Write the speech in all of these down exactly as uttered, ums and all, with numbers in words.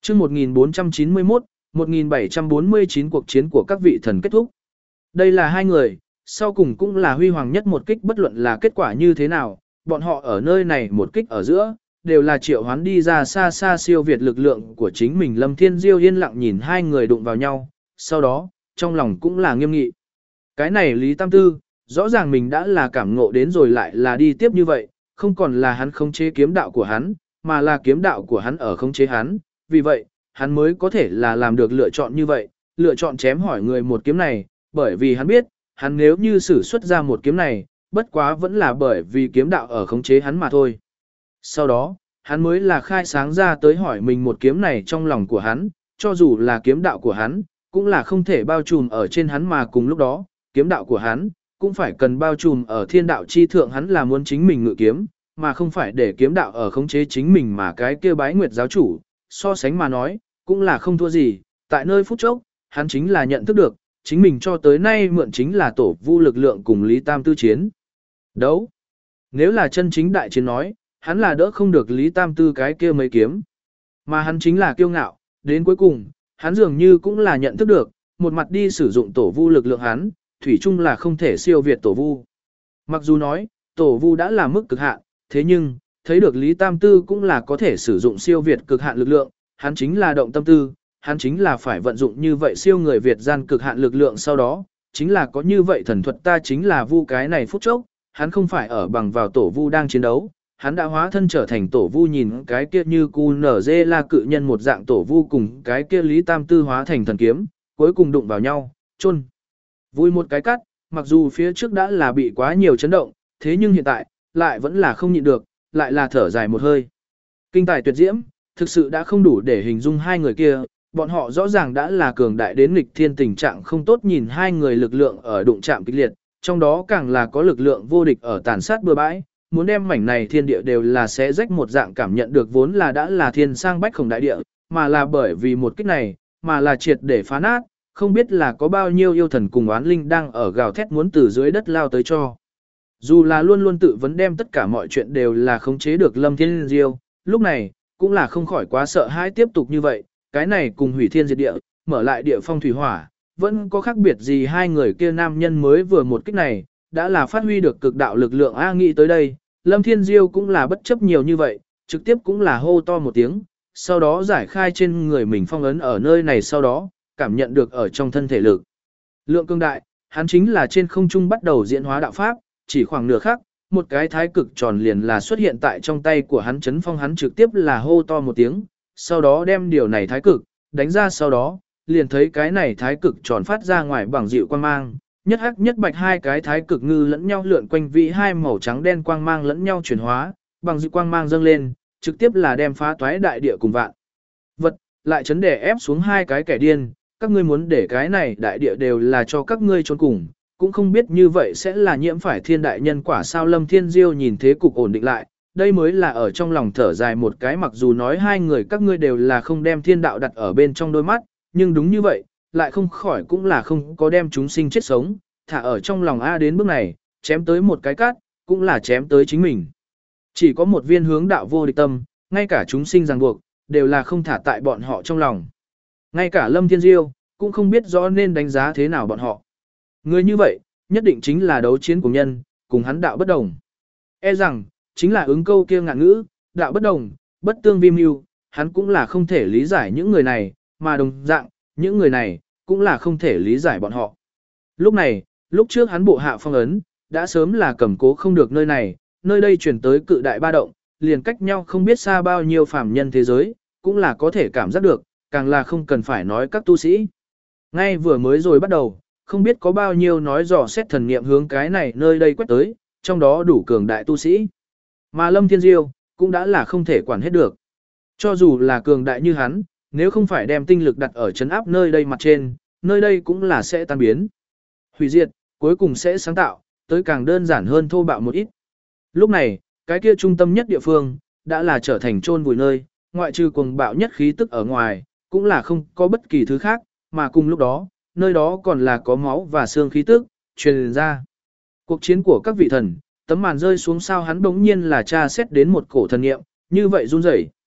chương một nghìn bốn trăm chín mươi mốt, một nghìn bảy trăm bốn mươi chín cuộc chiến của các vị thần kết thúc. Đây là hai người, sau cùng cũng là huy hoàng nhất một kích, bất luận là kết quả như thế nào, bọn họ ở nơi này một kích ở giữa, đều là triệu hoán đi ra xa xa siêu việt lực lượng của chính mình. Lâm Thiên Diêu yên lặng nhìn hai người đụng vào nhau, sau đó, trong lòng cũng là nghiêm nghị. Cái này Lý Tam Tư, rõ ràng mình đã là cảm ngộ đến rồi lại là đi tiếp như vậy, không còn là hắn khống chế kiếm đạo của hắn, mà là kiếm đạo của hắn ở khống chế hắn, vì vậy, hắn mới có thể là làm được lựa chọn như vậy, lựa chọn chém hỏi người một kiếm này, bởi vì hắn biết, hắn nếu như sử xuất ra một kiếm này, bất quá vẫn là bởi vì kiếm đạo ở khống chế hắn mà thôi. Sau đó, hắn mới là khai sáng ra tới hỏi mình một kiếm này trong lòng của hắn, cho dù là kiếm đạo của hắn, cũng là không thể bao trùm ở trên hắn, mà cùng lúc đó, kiếm đạo của hắn, cũng phải cần bao trùm ở thiên đạo chi thượng. Hắn là muốn chính mình ngự kiếm, mà không phải để kiếm đạo ở khống chế chính mình. Mà cái kia Bái Nguyệt giáo chủ, so sánh mà nói, cũng là không thua gì. Tại nơi phút chốc, hắn chính là nhận thức được, chính mình cho tới nay mượn chính là tổ vu lực lượng cùng Lý Tam Tư chiến đấu. Nếu là chân chính đại chiến nói, hắn là đỡ không được Lý Tam Tư cái kia mấy kiếm. Mà hắn chính là kiêu ngạo, đến cuối cùng, hắn dường như cũng là nhận thức được, một mặt đi sử dụng tổ vu lực lượng hắn, thủy chung là không thể siêu việt tổ vu. Mặc dù nói, tổ vu đã là mức cực hạn, thế nhưng, thấy được Lý Tam Tư cũng là có thể sử dụng siêu việt cực hạn lực lượng, hắn chính là động tâm tư, hắn chính là phải vận dụng như vậy siêu người Việt gian cực hạn lực lượng, sau đó, chính là có như vậy thần thuật. Ta chính là vu cái này phút chốc, hắn không phải ở bằng vào tổ vu đang chiến đấu, hắn đã hóa thân trở thành tổ vu. Nhìn cái kia như cu nở dê la cự nhân một dạng tổ vu cùng cái kia Lý Tam Tư hóa thành thần kiếm, cuối cùng đụng vào nhau, chôn vui một cái cắt. Mặc dù phía trước đã là bị quá nhiều chấn động, thế nhưng hiện tại, lại vẫn là không nhịn được, lại là thở dài một hơi. Kinh tài tuyệt diễm, thực sự đã không đủ để hình dung hai người kia, bọn họ rõ ràng đã là cường đại đến nghịch thiên tình trạng không tốt. Nhìn hai người lực lượng ở đụng chạm kịch liệt, trong đó càng là có lực lượng vô địch ở tàn sát bừa bãi, muốn đem mảnh này thiên địa đều là xé rách một dạng. Cảm nhận được vốn là đã là thiên sang bách khổng đại địa, mà là bởi vì một kích này, mà là triệt để phá nát. Không biết là có bao nhiêu yêu thần cùng oán linh đang ở gào thét muốn từ dưới đất lao tới cho. Dù là luôn luôn tự vấn đem tất cả mọi chuyện đều là khống chế được Lâm Thiên Diêu, lúc này, cũng là không khỏi quá sợ hãi tiếp tục như vậy, cái này cùng hủy thiên diệt địa, mở lại địa phong thủy hỏa, vẫn có khác biệt gì. Hai người kia nam nhân mới vừa một kích này, đã là phát huy được cực đạo lực lượng. A nghĩ tới đây, Lâm Thiên Diêu cũng là bất chấp nhiều như vậy, trực tiếp cũng là hô to một tiếng, sau đó giải khai trên người mình phong ấn ở nơi này, sau đó, cảm nhận được ở trong thân thể lực lượng cương đại, hắn chính là trên không trung bắt đầu diễn hóa đạo pháp, chỉ khoảng nửa khắc, một cái thái cực tròn liền là xuất hiện tại trong tay của hắn, chấn phong hắn, trực tiếp là hô to một tiếng, sau đó đem điều này thái cực đánh ra, sau đó liền thấy cái này thái cực tròn phát ra ngoài bằng dịu quang mang, nhất hắc nhất bạch hai cái thái cực ngư lẫn nhau lượn quanh, vị hai màu trắng đen quang mang lẫn nhau chuyển hóa, bằng dịu quang mang dâng lên, trực tiếp là đem phá toái đại địa cùng vạn vật, lại chấn đè ép xuống hai cái kẻ điên. Các ngươi muốn để cái này đại địa đều là cho các ngươi trốn cùng, cũng không biết như vậy sẽ là nhiễm phải thiên đại nhân quả sao. Lâm Thiên Diêu nhìn thế cục ổn định lại, đây mới là ở trong lòng thở dài một cái. Mặc dù nói hai người các ngươi đều là không đem thiên đạo đặt ở bên trong đôi mắt, nhưng đúng như vậy, lại không khỏi cũng là không có đem chúng sinh chết sống, thả ở trong lòng. A đến bước này, chém tới một cái cát, cũng là chém tới chính mình. Chỉ có một viên hướng đạo vô địch tâm, ngay cả chúng sinh ràng buộc, đều là không thả tại bọn họ trong lòng. Ngay cả Lâm Thiên Diêu, cũng không biết rõ nên đánh giá thế nào bọn họ. Người như vậy, nhất định chính là đấu chiến của nhân, cùng hắn đạo bất đồng. E rằng, chính là ứng câu kia ngạn ngữ, đạo bất đồng, bất tương vi mưu, hắn cũng là không thể lý giải những người này, mà đồng dạng, những người này, cũng là không thể lý giải bọn họ. Lúc này, lúc trước hắn bộ hạ phong ấn, đã sớm là cầm cố không được nơi này, nơi đây chuyển tới cự đại ba động, liền cách nhau không biết xa bao nhiêu phàm nhân thế giới, cũng là có thể cảm giác được, càng là không cần phải nói các tu sĩ. Ngay vừa mới rồi bắt đầu, không biết có bao nhiêu nói dò xét thần niệm hướng cái này nơi đây quét tới, trong đó đủ cường đại tu sĩ. Mà Lâm Thiên Diêu, cũng đã là không thể quản hết được. Cho dù là cường đại như hắn, nếu không phải đem tinh lực đặt ở chấn áp nơi đây mặt trên, nơi đây cũng là sẽ tan biến. Hủy diệt, cuối cùng sẽ sáng tạo, tới càng đơn giản hơn thô bạo một ít. Lúc này, cái kia trung tâm nhất địa phương, đã là trở thành chôn vùi nơi, ngoại trừ cuồng bạo nhất khí tức ở ngoài, cũng là không có bất kỳ thứ khác, mà cùng lúc đó, nơi đó còn là có máu và xương khí tức, truyền ra. Cuộc chiến của các vị thần, tấm màn rơi xuống sao hắn bỗng nhiên là tra xét đến một cổ thần niệm, như vậy run rẩy.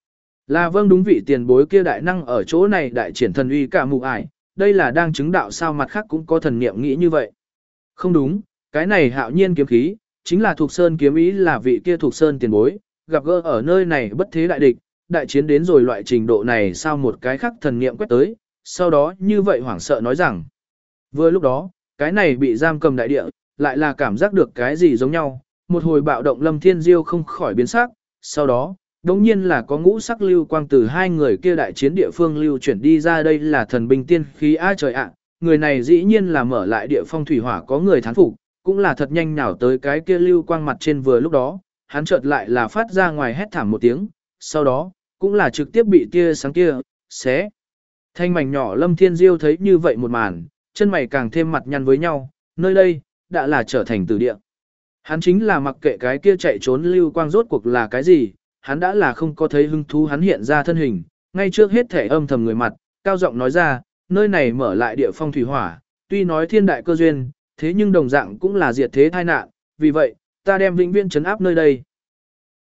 Là vâng, đúng, vị tiền bối kia đại năng ở chỗ này đại triển thần uy cả mụ ải, đây là đang chứng đạo sao? Mặt khác cũng có thần niệm nghĩ như vậy. Không đúng, cái này hạo nhiên kiếm khí, chính là thuộc sơn kiếm ý, là vị kia thuộc sơn tiền bối, gặp gỡ ở nơi này bất thế đại địch, đại chiến đến rồi loại trình độ này sao? Một cái khác thần niệm quét tới, sau đó như vậy hoảng sợ nói rằng. Vừa lúc đó, cái này bị giam cầm đại địa, lại là cảm giác được cái gì giống nhau, một hồi bạo động Lâm Thiên Diêu không khỏi biến sắc, sau đó, đống nhiên là có ngũ sắc lưu quang từ hai người kia đại chiến địa phương lưu chuyển đi ra, đây là thần binh tiên khí a trời ạ, người này dĩ nhiên là mở lại địa phong thủy hỏa, có người thán phục, cũng là thật nhanh nào tới cái kia lưu quang mặt trên. Vừa lúc đó, hắn chợt lại là phát ra ngoài hét thảm một tiếng, sau đó, cũng là trực tiếp bị tia sáng kia xé thanh mảnh nhỏ. Lâm Thiên Diêu thấy như vậy một màn, chân mày càng thêm mặt nhăn với nhau, nơi đây đã là trở thành tử địa. Hắn chính là mặc kệ cái kia chạy trốn lưu quang rốt cuộc là cái gì, hắn đã là không có thấy hứng thú. Hắn hiện ra thân hình, ngay trước hết thể âm thầm người mặt, cao giọng nói ra, nơi này mở lại địa phong thủy hỏa, tuy nói thiên đại cơ duyên, thế nhưng đồng dạng cũng là diệt thế tai nạn, vì vậy, ta đem vĩnh viễn trấn áp nơi đây.